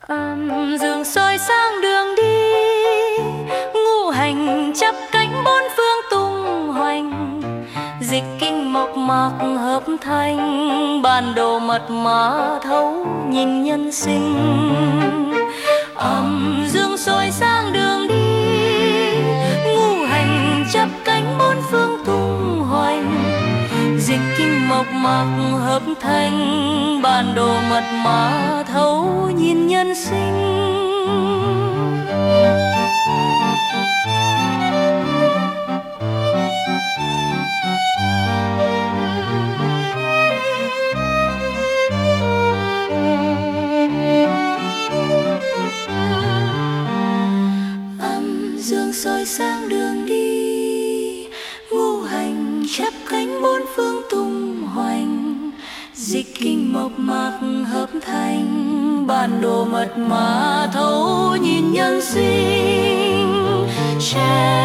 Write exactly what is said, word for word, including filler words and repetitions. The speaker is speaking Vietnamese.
Âm dương soi sáng đường đi, ngũ hành chắp cánh bốn phương tung hoành. Dịch kinh mộc mạc hợp thành, bản đồ mật mã thấu nhìn nhân sinh. Âm dương soi sáng đường đi, ngũ hành chắp cánh bốn phương tung hoành. Dịch kinh mộc mạc hợp thành, bản đồ mật mã thấu nhìn nhân sinh. Âm dương soi sáng đường đi, ngũ hành chắp cánh bốn phương tung hoành. Dịch kinh mộc mạc hợp thành, bản đồ mật mã thấu nhìn nhân sinh.